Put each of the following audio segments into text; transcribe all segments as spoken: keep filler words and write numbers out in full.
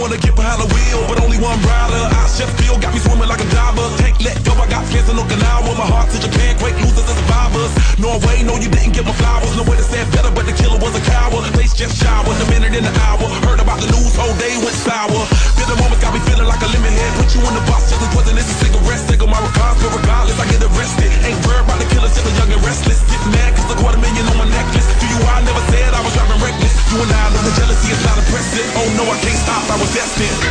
wanna get behind the wheel, but only one rider. I chef feel got me swimming like a diver. Can't let go, I got plans in Okinawa. My heart to Japan, quake losers and survivors. Norway, no, you didn't get my flowers. No way to say it better, but the killer was a coward. Face just showered, a minute in the hour. Heard about the news, whole day went sour. Bitter moments got me feeling like a lemon head. Put you in the box, just as wasn't this a cigarette. Take on my regards, but regardless, I get arrested. Ain't worried about the killers, just a young and restless. Get mad, cause a quarter million on my necklace. To you, I never said I was driving reckless. You and I know the jealousy is not impressive. Oh no, I can't stop, I was destined.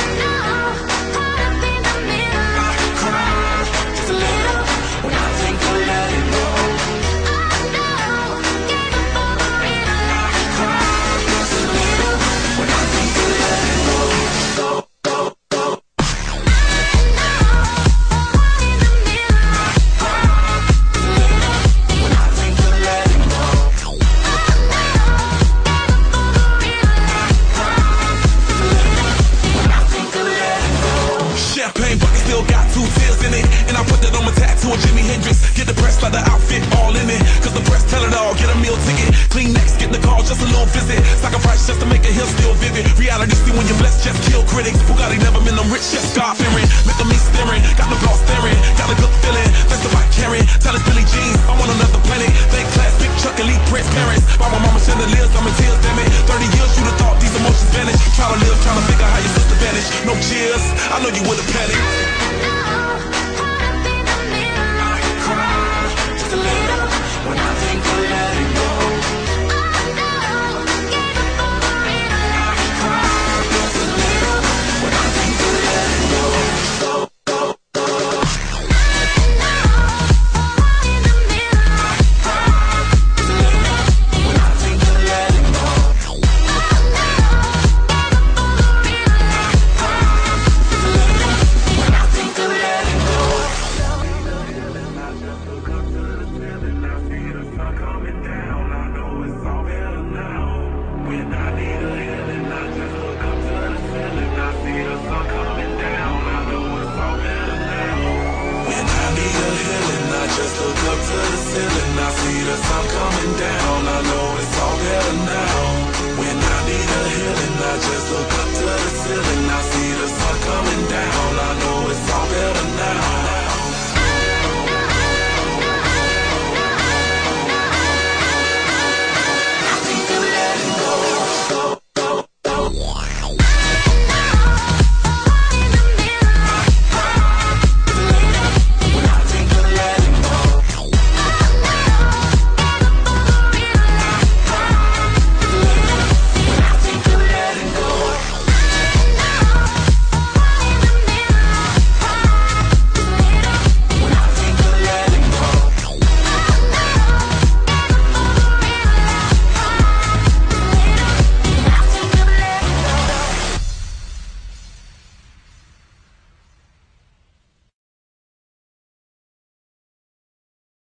Get the press like the outfit all in it. Cause the press tell it all, get a meal ticket. Clean next, get the call, just a little visit. Sacrifice just to make a hill still vivid. Reality see when you're blessed, just kill critics. Bugatti never been them rich, just God fearing. Making me staring, got the blood staring. Got a good feeling, that's the bike carrying. Tell us Billy Jean, I'm on another planet. Thank class, big truck, elite prince parents. By my mama chandeliers, I'm in tears, damn it.